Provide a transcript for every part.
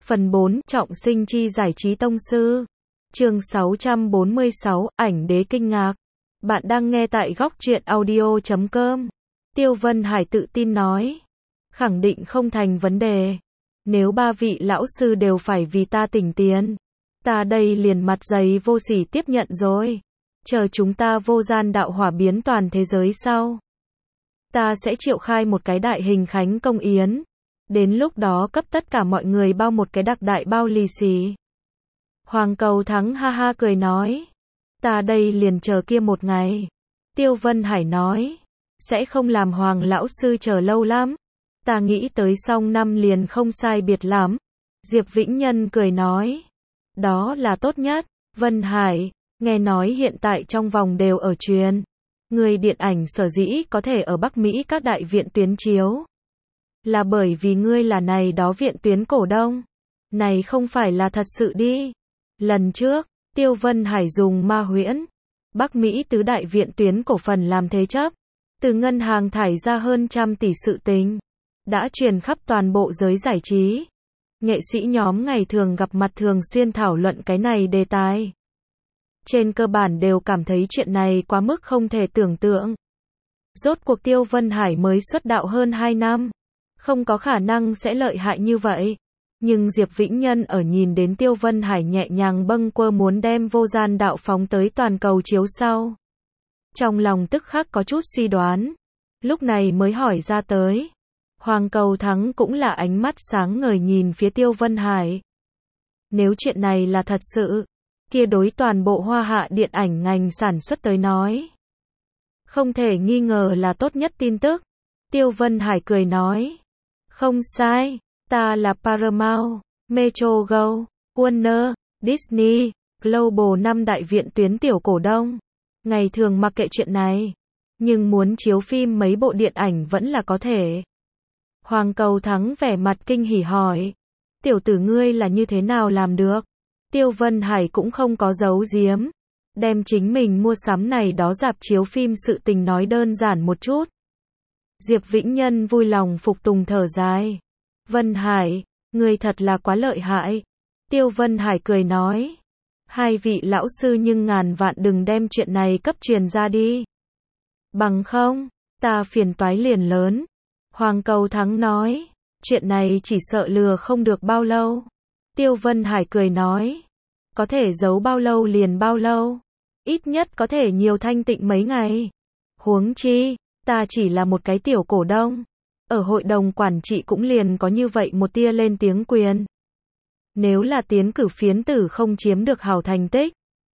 Phần 4, trọng sinh chi giải trí tông sư. Chương 646, ảnh đế kinh ngạc. Bạn đang nghe tại góc truyện audio.com. Tiêu Vân Hải tự tin nói. Khẳng định không thành vấn đề. Nếu ba vị lão sư đều phải vì ta tỉnh tiền, ta đây liền mặt dày vô sỉ tiếp nhận rồi. Chờ chúng ta vô gian đạo hỏa biến toàn thế giới sau, ta sẽ triệu khai một cái đại hình khánh công yến. Đến lúc đó cấp tất cả mọi người bao một cái đặc đại bao lì xì. Hoàng Cầu Thắng ha ha cười nói. Ta đây liền chờ kia một ngày. Tiêu Vân Hải nói. Sẽ không làm Hoàng lão sư chờ lâu lắm. Ta nghĩ tới xong năm liền không sai biệt lắm. Diệp Vĩnh Nhân cười nói. Đó là tốt nhất. Vân Hải, nghe nói hiện tại trong vòng đều ở truyền. Người điện ảnh sở dĩ có thể ở Bắc Mỹ các đại viện tuyến chiếu, là bởi vì ngươi là này đó viện tuyến cổ đông. Này không phải là thật sự đi. Lần trước, Tiêu Vân Hải dùng ma huyễn, Bắc Mỹ tứ đại viện tuyến cổ phần làm thế chấp, từ ngân hàng thải ra hơn 100 tỷ sự tình, đã truyền khắp toàn bộ giới giải trí. Nghệ sĩ nhóm ngày thường gặp mặt thường xuyên thảo luận cái này đề tài. Trên cơ bản đều cảm thấy chuyện này quá mức không thể tưởng tượng. Rốt cuộc Tiêu Vân Hải mới xuất đạo hơn 2 năm. Không có khả năng sẽ lợi hại như vậy. Nhưng Diệp Vĩnh Nhân ở nhìn đến Tiêu Vân Hải nhẹ nhàng bâng quơ muốn đem vô gian đạo phóng tới toàn cầu chiếu sau, trong lòng tức khắc có chút suy đoán. Lúc này mới hỏi ra tới. Hoàng Cầu Thắng cũng là ánh mắt sáng ngời nhìn phía Tiêu Vân Hải. Nếu chuyện này là thật sự, kia đối toàn bộ Hoa Hạ điện ảnh ngành sản xuất tới nói, không thể nghi ngờ là tốt nhất tin tức. Tiêu Vân Hải cười nói. Không sai, ta là Paramount, Metro Go, Warner, Disney, Global 5 đại viện tuyến tiểu cổ đông. Ngày thường mặc kệ chuyện này, nhưng muốn chiếu phim mấy bộ điện ảnh vẫn là có thể. Hoàng Cầu Thắng vẻ mặt kinh hỉ hỏi. Tiểu tử ngươi là như thế nào làm được? Tiêu Vân Hải cũng không có giấu giếm, đem chính mình mua sắm này đó rạp chiếu phim sự tình nói đơn giản một chút. Diệp Vĩnh Nhân vui lòng phục tùng thở dài. Vân Hải, ngươi thật là quá lợi hại. Tiêu Vân Hải cười nói. Hai vị lão sư nhưng ngàn vạn đừng đem chuyện này cấp truyền ra đi. Bằng không, ta phiền toái liền lớn. Hoàng Cầu Thắng nói. Chuyện này chỉ sợ lừa không được bao lâu. Tiêu Vân Hải cười nói. Có thể giấu bao lâu liền bao lâu. Ít nhất có thể nhiều thanh tịnh mấy ngày. Huống chi, ta chỉ là một cái tiểu cổ đông. Ở hội đồng quản trị cũng liền có như vậy một tia lên tiếng quyền. Nếu là tiến cử phiến tử không chiếm được hảo thành tích,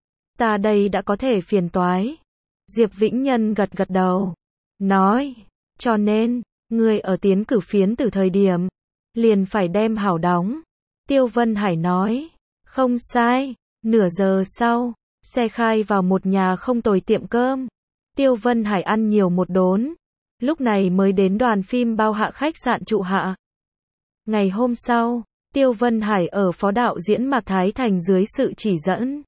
ta đây đã có thể phiền toái. Diệp Vĩnh Nhân gật gật đầu. Nói, cho nên, người ở tiến cử phiến tử thời điểm, liền phải đem hảo đóng. Tiêu Vân Hải nói, không sai. Nửa giờ sau, xe khai vào một nhà không tồi tiệm cơm. Tiêu Vân Hải ăn nhiều một đốn. Lúc này mới đến đoàn phim bao hạ khách sạn trụ hạ. Ngày hôm sau, Tiêu Vân Hải ở phó đạo diễn Mạc Thái Thành dưới sự chỉ dẫn,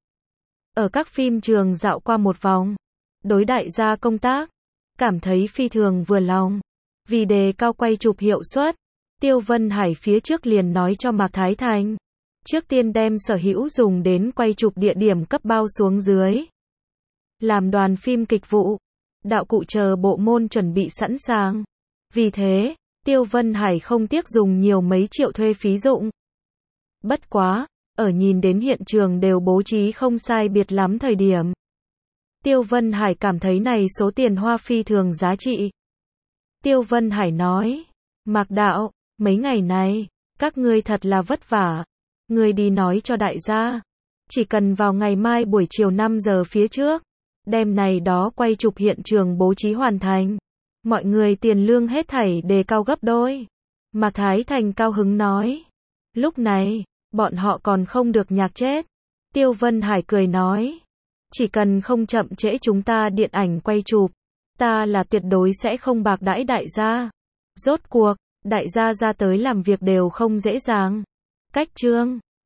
ở các phim trường dạo qua một vòng. Đối đại gia công tác, cảm thấy phi thường vừa lòng. Vì đề cao quay chụp hiệu suất, Tiêu Vân Hải phía trước liền nói cho Mạc Thái Thành, trước tiên đem sở hữu dùng đến quay chụp địa điểm cấp bao xuống dưới. Làm đoàn phim kịch vụ, đạo cụ chờ bộ môn chuẩn bị sẵn sàng. Vì thế, Tiêu Vân Hải không tiếc dùng nhiều mấy triệu thuê phí dụng. Bất quá, ở nhìn đến hiện trường đều bố trí không sai biệt lắm thời điểm, Tiêu Vân Hải cảm thấy này số tiền hoa phi thường giá trị. Tiêu Vân Hải nói, Mạc đạo, mấy ngày này, các ngươi thật là vất vả. Ngươi đi nói cho đại gia, chỉ cần vào ngày mai buổi chiều 5 giờ phía trước, đêm này đó quay chụp hiện trường bố trí hoàn thành, mọi người tiền lương hết thảy đề cao gấp đôi. Mạc Thái Thành cao hứng nói. Lúc này, bọn họ còn không được nhạc chết. Tiêu Vân Hải cười nói. Chỉ cần không chậm trễ chúng ta điện ảnh quay chụp, ta là tuyệt đối sẽ không bạc đãi đại gia. Rốt cuộc, đại gia ra tới làm việc đều không dễ dàng. Cách chương